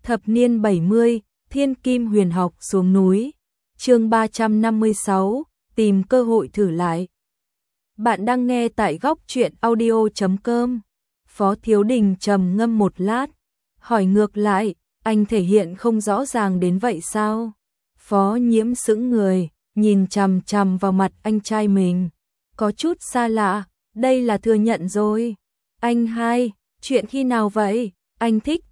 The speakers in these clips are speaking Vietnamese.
Thập niên 70, Thiên Kim Huyền Học xuống núi. Chương 356, tìm cơ hội thử lại. Bạn đang nghe tại góc truyện audio.com. Phó Thiếu Đình trầm ngâm một lát, hỏi ngược lại, anh thể hiện không rõ ràng đến vậy sao? Phó Nhiễm sững người, nhìn chằm chằm vào mặt anh trai mình, có chút xa lạ, đây là thừa nhận rồi. Anh hai, chuyện khi nào vậy? Anh thích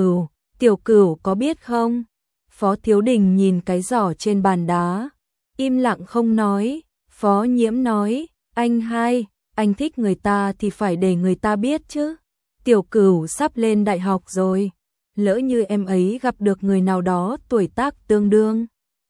Tiểu Cửu có biết không? Phó Thiếu Đình nhìn cái giỏ trên bàn đá, im lặng không nói. Phó Nhiễm nói, anh hai, anh thích người ta thì phải để người ta biết chứ. Tiểu Cửu sắp lên đại học rồi, lỡ như em ấy gặp được người nào đó tuổi tác tương đương.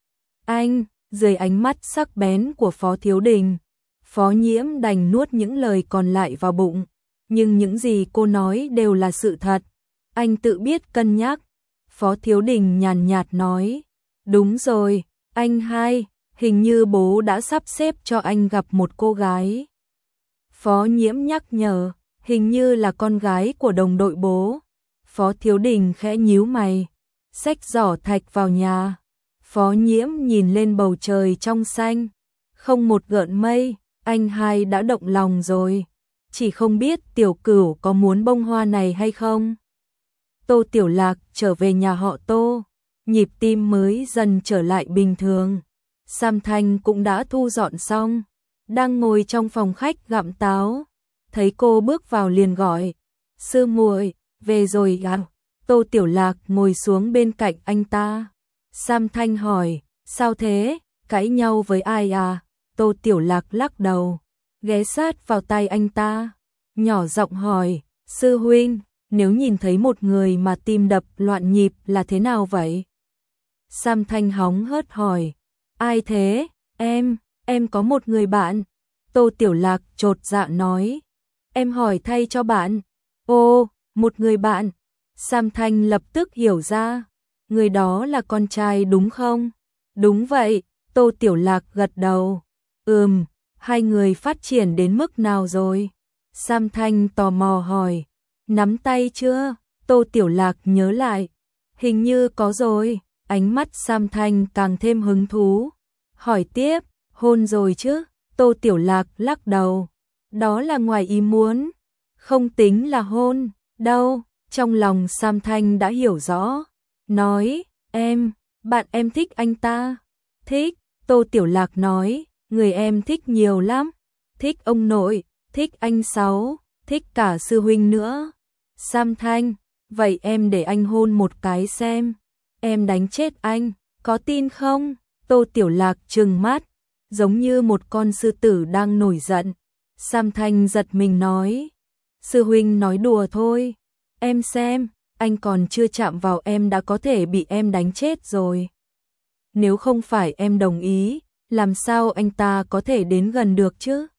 Anh, dưới ánh mắt sắc bén của Phó Thiếu Đình, Phó Nhiễm đành nuốt những lời còn lại vào bụng, nhưng những gì cô nói đều là sự thật. Anh tự biết cân nhắc. Phó Thiếu Đình nhàn nhạt nói, đúng rồi, anh hai, hình như bố đã sắp xếp cho anh gặp một cô gái. Phó Nhiễm nhắc nhở, hình như là con gái của đồng đội bố. Phó Thiếu Đình khẽ nhíu mày, xách giỏ thạch vào nhà. Phó Nhiễm nhìn lên bầu trời trong xanh, không một gợn mây, anh hai đã động lòng rồi, chỉ không biết Tiểu Cửu có muốn bông hoa này hay không. Tô Tiểu Lạc trở về nhà họ Tô, nhịp tim mới dần trở lại bình thường. Sam Thanh cũng đã thu dọn xong, đang ngồi trong phòng khách gặm táo, thấy cô bước vào liền gọi, sư muội, về rồi à? Tô Tiểu Lạc ngồi xuống bên cạnh anh ta. Sam Thanh hỏi, sao thế, cãi nhau với ai à? Tô Tiểu Lạc lắc đầu, ghé sát vào tay anh ta, nhỏ giọng hỏi, sư huynh, nếu nhìn thấy một người mà tim đập loạn nhịp là thế nào vậy? Sam Thanh hóng hớt hỏi, ai thế? Em có một người bạn. Tô Tiểu Lạc chột dạ nói, em hỏi thay cho bạn. Ô, một người bạn. Sam Thanh lập tức hiểu ra, người đó là con trai đúng không? Đúng vậy, Tô Tiểu Lạc gật đầu. Hai người phát triển đến mức nào rồi? Sam Thanh tò mò hỏi, nắm tay chưa? Tô Tiểu Lạc nhớ lại, hình như có rồi. Ánh mắt Sam Thanh càng thêm hứng thú, hỏi tiếp, hôn rồi chứ? Tô Tiểu Lạc lắc đầu, đó là ngoài ý muốn, không tính là hôn đâu. Trong lòng Sam Thanh đã hiểu rõ, nói, bạn em thích anh ta. Thích, Tô Tiểu Lạc nói, người em thích nhiều lắm, thích ông nội, thích anh Sáu, thích cả sư huynh nữa. Sam Thanh, vậy em để anh hôn một cái xem, em đánh chết anh, có tin không? Tô Tiểu Lạc trừng mắt, giống như một con sư tử đang nổi giận. Sam Thanh giật mình nói, sư huynh nói đùa thôi, em xem, anh còn chưa chạm vào em đã có thể bị em đánh chết rồi. Nếu không phải em đồng ý, làm sao anh ta có thể đến gần được chứ?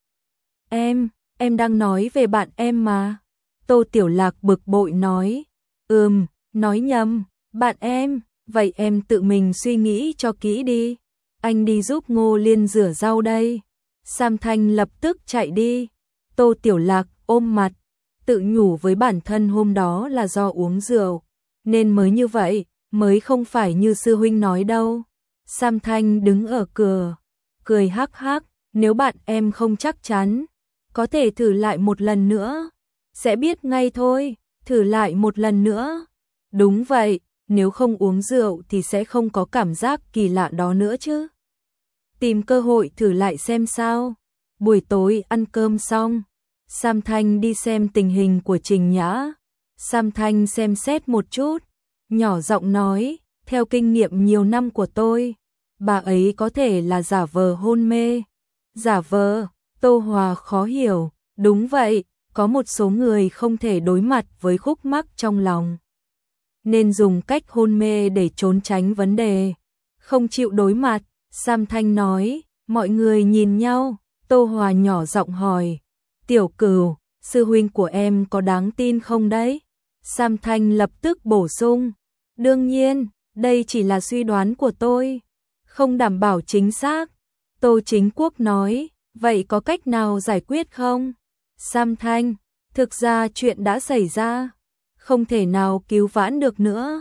Em đang nói về bạn em mà. Tô Tiểu Lạc bực bội nói, nói nhầm, bạn em, vậy em tự mình suy nghĩ cho kỹ đi. Anh đi giúp Ngô Liên rửa rau đây. Sam Thanh lập tức chạy đi. Tô Tiểu Lạc ôm mặt, tự nhủ với bản thân hôm đó là do uống rượu, nên mới như vậy, mới không phải như sư huynh nói đâu. Sam Thanh đứng ở cửa, cười hắc hắc, nếu bạn em không chắc chắn, có thể thử lại một lần nữa, sẽ biết ngay thôi, thử lại một lần nữa. Đúng vậy, nếu không uống rượu thì sẽ không có cảm giác kỳ lạ đó nữa chứ. Tìm cơ hội thử lại xem sao. Buổi tối ăn cơm xong, Sam Thanh đi xem tình hình của Trình Nhã. Sam Thanh xem xét một chút, nhỏ giọng nói, theo kinh nghiệm nhiều năm của tôi, bà ấy có thể là giả vờ hôn mê. Giả vờ? Tô Hòa khó hiểu, đúng vậy, có một số người không thể đối mặt với khúc mắc trong lòng, nên dùng cách hôn mê để trốn tránh vấn đề, không chịu đối mặt. Sam Thanh nói, mọi người nhìn nhau. Tô Hòa nhỏ giọng hỏi, Tiểu Cửu, sư huynh của em có đáng tin không đấy? Sam Thanh lập tức bổ sung, đương nhiên, đây chỉ là suy đoán của tôi, không đảm bảo chính xác. Tô Chính Quốc nói, vậy có cách nào giải quyết không? Sam Thanh, thực ra chuyện đã xảy ra, không thể nào cứu vãn được nữa.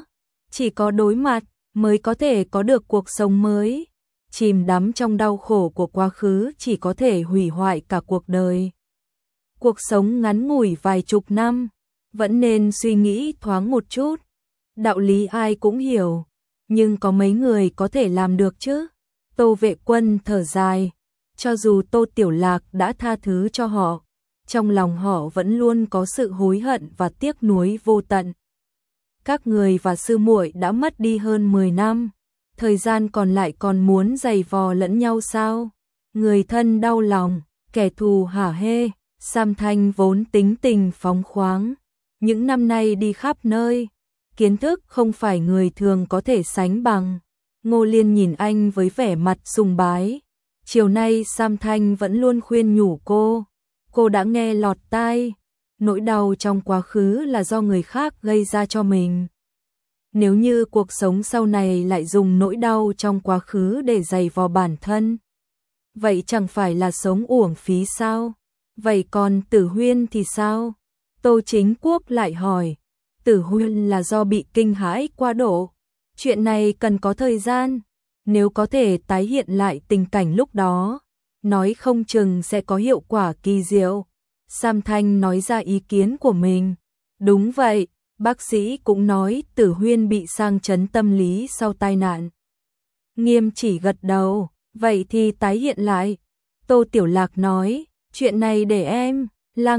Chỉ có đối mặt mới có thể có được cuộc sống mới. Chìm đắm trong đau khổ của quá khứ chỉ có thể hủy hoại cả cuộc đời. Cuộc sống ngắn ngủi vài chục năm, vẫn nên suy nghĩ thoáng một chút. Đạo lý ai cũng hiểu, nhưng có mấy người có thể làm được chứ? Tô Vệ Quân thở dài, cho dù Tô Tiểu Lạc đã tha thứ cho họ, trong lòng họ vẫn luôn có sự hối hận và tiếc nuối vô tận. Các người và sư muội đã mất đi hơn 10 năm, thời gian còn lại còn muốn giày vò lẫn nhau sao? Người thân đau lòng, kẻ thù hả hê. Sam Thanh vốn tính tình phóng khoáng, những năm nay đi khắp nơi, kiến thức không phải người thường có thể sánh bằng. Ngô Liên nhìn anh với vẻ mặt sùng bái. Chiều nay Sam Thanh vẫn luôn khuyên nhủ cô đã nghe lọt tai, nỗi đau trong quá khứ là do người khác gây ra cho mình. Nếu như cuộc sống sau này lại dùng nỗi đau trong quá khứ để giày vò bản thân, vậy chẳng phải là sống uổng phí sao? Vậy còn Tử Huyên thì sao? Tô Chính Quốc lại hỏi. Tử Huyên là do bị kinh hãi quá độ. Chuyện này cần có thời gian. Nếu có thể tái hiện lại tình cảnh lúc đó, nói không chừng sẽ có hiệu quả kỳ diệu. Sam Thanh nói ra ý kiến của mình. Đúng vậy, bác sĩ cũng nói Tử Huyên bị sang chấn tâm lý sau tai nạn. Nghiêm chỉ gật đầu. Vậy thì tái hiện lại. Tô Tiểu Lạc nói. Chuyện này để em.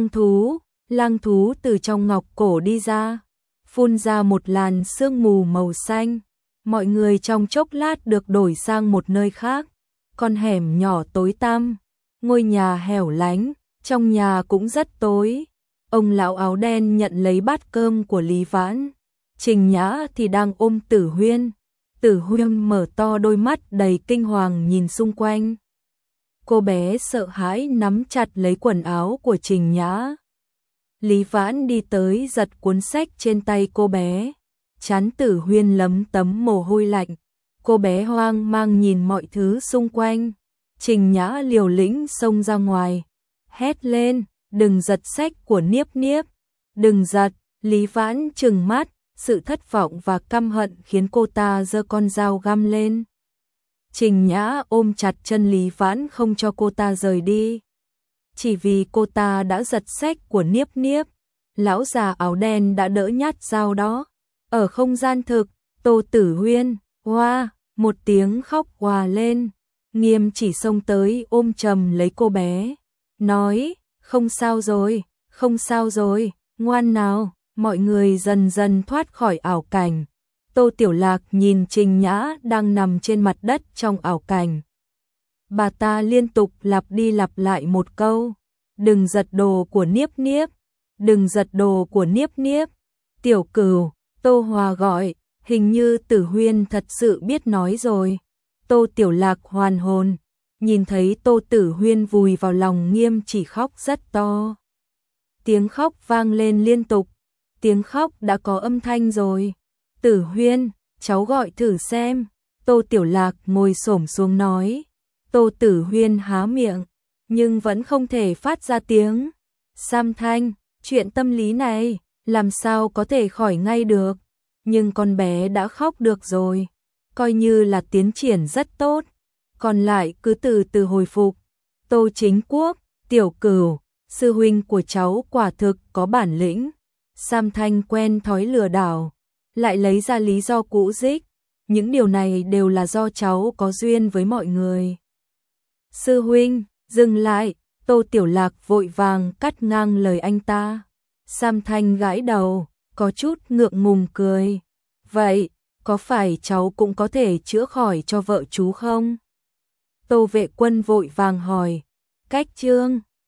Lang thú từ trong ngọc cổ đi ra, phun ra một làn sương mù màu xanh. Mọi người trong chốc lát được đổi sang một nơi khác. Con hẻm nhỏ tối tăm, ngôi nhà hẻo lánh, trong nhà cũng rất tối. Ông lão áo đen nhận lấy bát cơm của Lý Vãn. Trình Nhã thì đang ôm Tử Huyên. Tử Huyên mở to đôi mắt đầy kinh hoàng nhìn xung quanh. Cô bé sợ hãi nắm chặt lấy quần áo của Trình Nhã. Lý Vãn đi tới giật cuốn sách trên tay cô bé. Trán Tử Huyên lấm tấm mồ hôi lạnh. Cô bé hoang mang nhìn mọi thứ xung quanh. Trình Nhã liều lĩnh xông ra ngoài, hét lên, đừng giật sách của Niếp Niếp. Đừng giật. Lý Vãn trừng mắt, sự thất vọng và căm hận khiến cô ta giơ con dao găm lên. Trình Nhã ôm chặt chân Lý Vãn không cho cô ta rời đi. Chỉ vì cô ta đã giật sách của Niếp Niếp, lão già áo đen đã đỡ nhát dao đó. Ở không gian thực, Tô Tử Huyên, hoa, một tiếng khóc òa lên. Nghiêm chỉ xông tới ôm chầm lấy cô bé, nói, không sao rồi, ngoan nào. Mọi người dần dần thoát khỏi ảo cảnh. Tô Tiểu Lạc nhìn Trình Nhã đang nằm trên mặt đất trong ảo cảnh. Bà ta liên tục lặp đi lặp lại một câu, đừng giật đồ của Niếp Niếp, đừng giật đồ của Niếp Niếp. Tiểu Cửu, Tô Hòa gọi, hình như Tử Huyên thật sự biết nói rồi. Tô Tiểu Lạc hoàn hồn, nhìn thấy Tô Tử Huyên vùi vào lòng Nghiêm chỉ khóc rất to. Tiếng khóc vang lên liên tục, tiếng khóc đã có âm thanh rồi. Tử Huyên, cháu gọi thử xem. Tô Tiểu Lạc ngồi xổm xuống nói. Tô Tử Huyên há miệng, nhưng vẫn không thể phát ra tiếng. Sam Thanh, chuyện tâm lý này, làm sao có thể khỏi ngay được. Nhưng con bé đã khóc được rồi, coi như là tiến triển rất tốt. Còn lại cứ từ từ hồi phục. Tô Chính Quốc, Tiểu Cửu, sư huynh của cháu quả thực có bản lĩnh. Sam Thanh quen thói lừa đảo, lại lấy ra lý do cũ dích. Những điều này đều là do cháu có duyên với mọi người. Sư huynh, dừng lại. Tô Tiểu Lạc vội vàng cắt ngang lời anh ta. Sam Thanh gãi đầu, có chút ngượng ngùng cười. Vậy, có phải cháu cũng có thể chữa khỏi cho vợ chú không? Tô Vệ Quân vội vàng hỏi. Cách chương